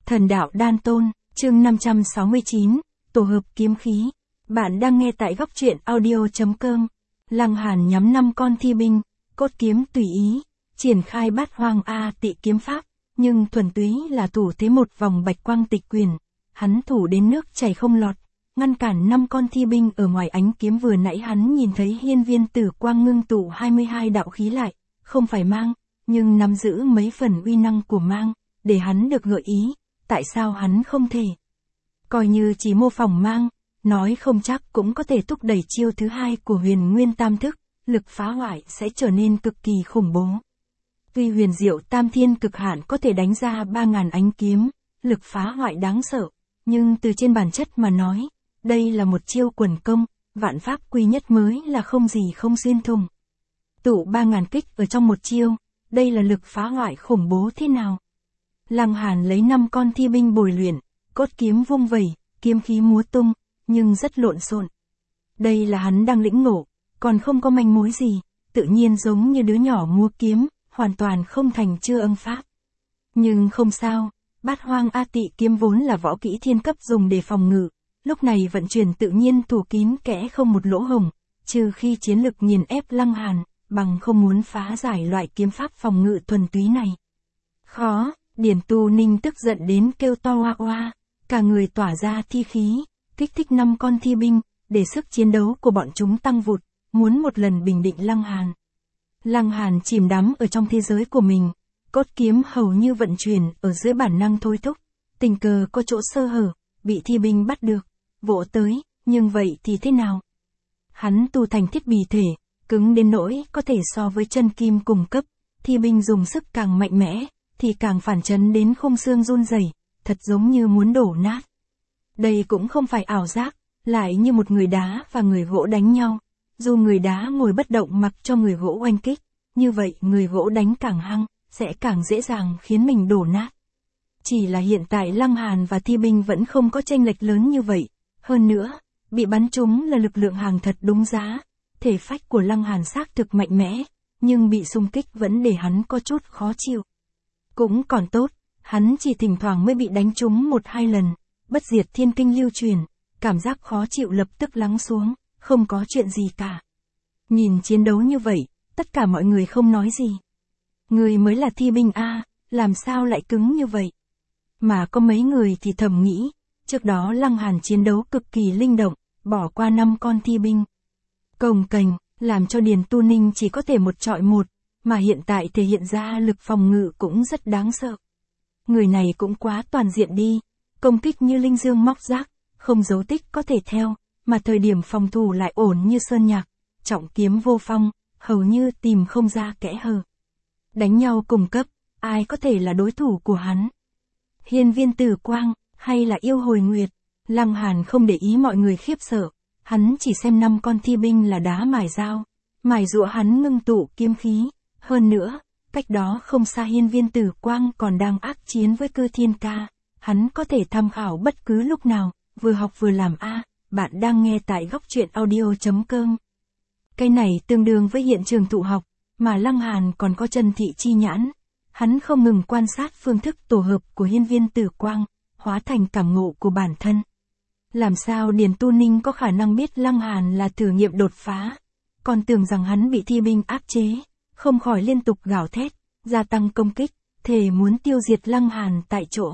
Thần đạo đan tôn, chương 569, tổ hợp kiếm khí. Bạn đang nghe tại góc truyện audio.com. Lăng Hàn nhắm 5 con thi binh, cốt kiếm tùy ý, triển khai bát hoang A Tị kiếm pháp, nhưng thuần túy là thủ thế một vòng bạch quang tịch quyền. Hắn thủ đến nước chảy không lọt, ngăn cản 5 con thi binh ở ngoài ánh kiếm. Vừa nãy hắn nhìn thấy hiên viên tử quang ngưng tụ 22 đạo khí lại, không phải mang, nhưng nắm giữ mấy phần uy năng của mang, để hắn được gợi ý, tại sao hắn không thể. Coi như chỉ mô phỏng mang, nói không chắc cũng có thể thúc đẩy chiêu thứ hai của huyền nguyên tam thức, lực phá hoại sẽ trở nên cực kỳ khủng bố. Tuy huyền diệu tam thiên cực hạn có thể đánh ra 3.000 ánh kiếm, lực phá hoại đáng sợ, nhưng từ trên bản chất mà nói, đây là một chiêu quần công, vạn pháp quy nhất mới là không gì không xuyên thủng. Tụ 3.000 kích ở trong một chiêu, đây là lực phá hoại khủng bố thế nào? Lăng Hàn lấy 5 con thi binh bồi luyện, cốt kiếm vung vẩy, kiếm khí múa tung, nhưng rất lộn xộn. Đây là hắn đang lĩnh ngộ, còn không có manh mối gì, tự nhiên giống như đứa nhỏ múa kiếm, hoàn toàn không thành chưa âm pháp. Nhưng không sao, bát hoang A Tị kiếm vốn là võ kỹ thiên cấp dùng để phòng ngự, lúc này vận chuyển tự nhiên thủ kín kẽ không một lỗ hổng, trừ khi chiến lực nghiền ép Lăng Hàn, bằng không muốn phá giải loại kiếm pháp phòng ngự thuần túy này. Khó, Điển Tu Ninh tức giận đến kêu to oa oa, cả người tỏa ra thi khí, kích thích 5 con thi binh, để sức chiến đấu của bọn chúng tăng vụt, muốn một lần bình định Lăng Hàn. Lăng Hàn chìm đắm ở trong thế giới của mình, cốt kiếm hầu như vận chuyển ở dưới bản năng thôi thúc, tình cờ có chỗ sơ hở, bị thi binh bắt được, vỗ tới, nhưng vậy thì thế nào? Hắn tu thành thiết bì thể, cứng đến nỗi có thể so với chân kim cùng cấp, thi binh dùng sức càng mạnh mẽ, thì càng phản chấn đến khung xương run rẩy, thật giống như muốn đổ nát. Đây cũng không phải ảo giác, lại như một người đá và người gỗ đánh nhau, dù người đá ngồi bất động mặc cho người gỗ oanh kích, như vậy người gỗ đánh càng hăng, sẽ càng dễ dàng khiến mình đổ nát. Chỉ là hiện tại Lăng Hàn và thi binh vẫn không có chênh lệch lớn như vậy, hơn nữa, bị bắn trúng là lực lượng hàng thật đúng giá, thể phách của Lăng Hàn xác thực mạnh mẽ, nhưng bị xung kích vẫn để hắn có chút khó chịu. Cũng còn tốt, hắn chỉ thỉnh thoảng mới bị đánh trúng 1-2 lần, bất diệt thiên kinh lưu truyền, cảm giác khó chịu lập tức lắng xuống, không có chuyện gì cả. Nhìn chiến đấu như vậy, tất cả mọi người không nói gì. Người mới là thi binh a, làm sao lại cứng như vậy? Mà có mấy người thì thầm nghĩ, trước đó Lăng Hàn chiến đấu cực kỳ linh động, bỏ qua 5 con thi binh. Cồng kềnh, làm cho Điền Tu Ninh chỉ có thể một trọi một, mà hiện tại thể hiện ra lực phòng ngự cũng rất đáng sợ. Người này cũng quá toàn diện đi, công kích như linh dương móc rác, không dấu tích có thể theo, mà thời điểm phòng thủ lại ổn như sơn nhạc, trọng kiếm vô phong, hầu như tìm không ra kẽ hở. Đánh nhau cùng cấp, ai có thể là đối thủ của hắn? Hiên viên tử quang, hay là yêu hồi nguyệt? Lăng Hàn không để ý mọi người khiếp sợ, hắn chỉ xem 5 con thi binh là đá mài dao, mài giũa hắn ngưng tụ kiếm khí. Hơn nữa, cách đó không xa hiên viên tử quang còn đang ác chiến với Cơ Thiên Ca, hắn có thể tham khảo bất cứ lúc nào, vừa học vừa làm a. Bạn đang nghe tại góc truyện audio.com. Cái này tương đương với hiện trường thụ học, mà Lăng Hàn còn có chân thị chi nhãn. Hắn không ngừng quan sát phương thức tổ hợp của hiên viên tử quang, hóa thành cảm ngộ của bản thân. Làm sao Điền Tu Ninh có khả năng biết Lăng Hàn là thử nghiệm đột phá, còn tưởng rằng hắn bị thi binh áp chế, không khỏi liên tục gào thét, gia tăng công kích, thề muốn tiêu diệt Lăng Hàn tại chỗ.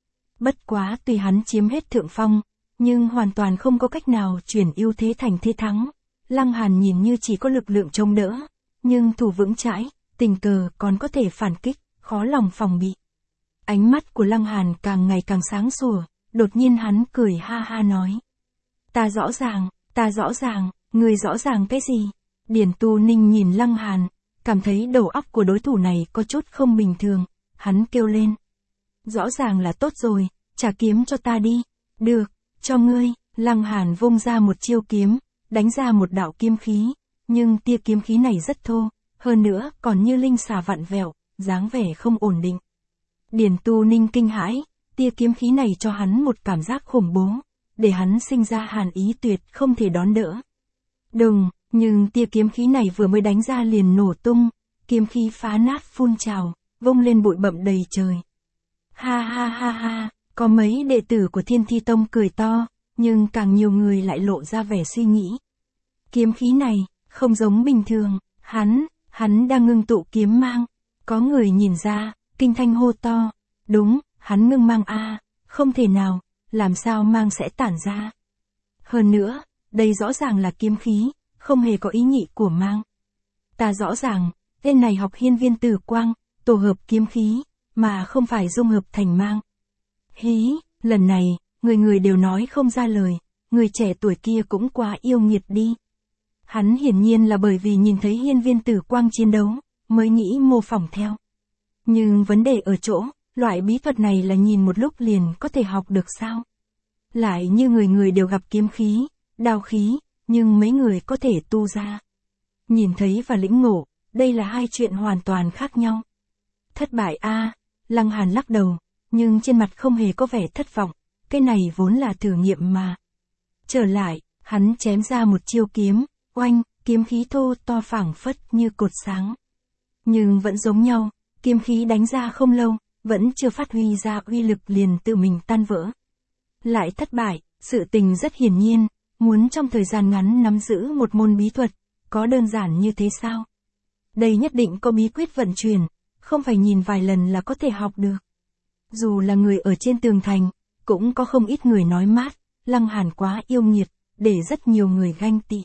Bất quá tùy hắn chiếm hết thượng phong, nhưng hoàn toàn không có cách nào chuyển ưu thế thành thế thắng. Lăng Hàn nhìn như chỉ có lực lượng chống đỡ, nhưng thủ vững chãi, tình cờ còn có thể phản kích, khó lòng phòng bị. Ánh mắt của Lăng Hàn càng ngày càng sáng sủa, đột nhiên hắn cười ha ha nói. Ta rõ ràng, người rõ ràng cái gì? Điển Tu Ninh nhìn Lăng Hàn, cảm thấy đầu óc của đối thủ này có chút không bình thường, hắn kêu lên. Rõ ràng là tốt rồi, trả kiếm cho ta đi. Được, cho ngươi. Lăng Hàn vung ra một chiêu kiếm, đánh ra một đạo kiếm khí, nhưng tia kiếm khí này rất thô, hơn nữa còn như linh xà vặn vẹo, dáng vẻ không ổn định. Điển Tu Ninh kinh hãi, tia kiếm khí này cho hắn một cảm giác khủng bố, để hắn sinh ra hàn ý tuyệt không thể đón đỡ. Đừng, nhưng tia kiếm khí này vừa mới đánh ra liền nổ tung, kiếm khí phá nát phun trào, vung lên bụi bặm đầy trời. Ha ha ha ha, Có mấy đệ tử của Thiên Thi Tông cười to, nhưng càng nhiều người lại lộ ra vẻ suy nghĩ. Kiếm khí này, không giống bình thường, hắn đang ngưng tụ kiếm mang. Có người nhìn ra, kinh thanh hô to. Đúng, hắn ngưng mang a, không thể nào, làm sao mang sẽ tản ra. Hơn nữa, đây rõ ràng là kiếm khí, không hề có ý nhị của mang. Ta rõ ràng, tên này học Hiên Viên Tử Quang, tổ hợp kiếm khí, mà không phải dung hợp thành mang. Hí, lần này, người người đều nói không ra lời, người trẻ tuổi kia cũng quá yêu nghiệt đi. Hắn hiển nhiên là bởi vì nhìn thấy Hiên Viên Tử Quang chiến đấu, mới nghĩ mô phỏng theo. Nhưng vấn đề ở chỗ, loại bí thuật này là nhìn một lúc liền có thể học được sao? Lại như người người đều gặp kiếm khí, đao khí, nhưng mấy người có thể tu ra. Nhìn thấy và lĩnh ngộ, đây là hai chuyện hoàn toàn khác nhau. Thất bại a, Lăng Hàn lắc đầu, nhưng trên mặt không hề có vẻ thất vọng, cái này vốn là thử nghiệm mà. Trở lại, hắn chém ra một chiêu kiếm, oanh, kiếm khí thô to phảng phất như cột sáng. Nhưng vẫn giống nhau, kiếm khí đánh ra không lâu, vẫn chưa phát huy ra uy lực liền tự mình tan vỡ. Lại thất bại, sự tình rất hiển nhiên, muốn trong thời gian ngắn nắm giữ một môn bí thuật, có đơn giản như thế sao? Đây nhất định có bí quyết vận chuyển, không phải nhìn vài lần là có thể học được. Dù là người ở trên tường thành, cũng có không ít người nói mát, Lăng Hàn quá yêu nghiệt, để rất nhiều người ganh tị.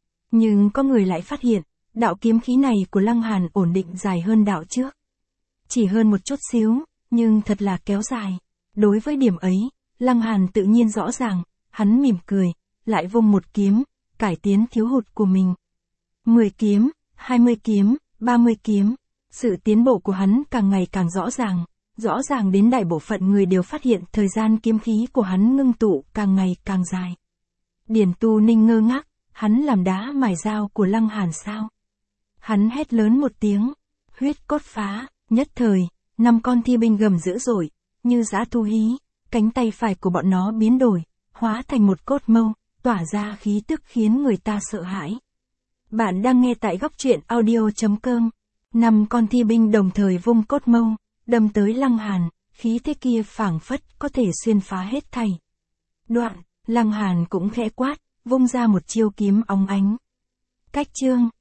Nhưng có người lại phát hiện, đạo kiếm khí này của Lăng Hàn ổn định dài hơn đạo trước. Chỉ hơn một chút xíu, nhưng thật là kéo dài. Đối với điểm ấy, Lăng Hàn tự nhiên rõ ràng, hắn mỉm cười, lại vung một kiếm, cải tiến thiếu hụt của mình. 10 kiếm, 20 kiếm, 30 kiếm, sự tiến bộ của hắn càng ngày càng rõ ràng đến đại bộ phận người đều phát hiện thời gian kiếm khí của hắn ngưng tụ càng ngày càng dài. Điển Tu Ninh ngơ ngác, hắn làm đá mài dao của Lăng Hàn sao? Hắn hét lớn một tiếng, huyết cốt phá, nhất thời, 5 con thi binh gầm dữ dội, như dã thu hí, cánh tay phải của bọn nó biến đổi, hóa thành một cốt mâu, tỏa ra khí tức khiến người ta sợ hãi. Bạn đang nghe tại góc truyện audio.com. 5 con thi binh đồng thời vung cốt mâu, đâm tới Lăng Hàn, khí thế kia phảng phất có thể xuyên phá hết thảy. Đoạn, Lăng Hàn cũng khẽ quát, vung ra một chiêu kiếm óng ánh. Cách chương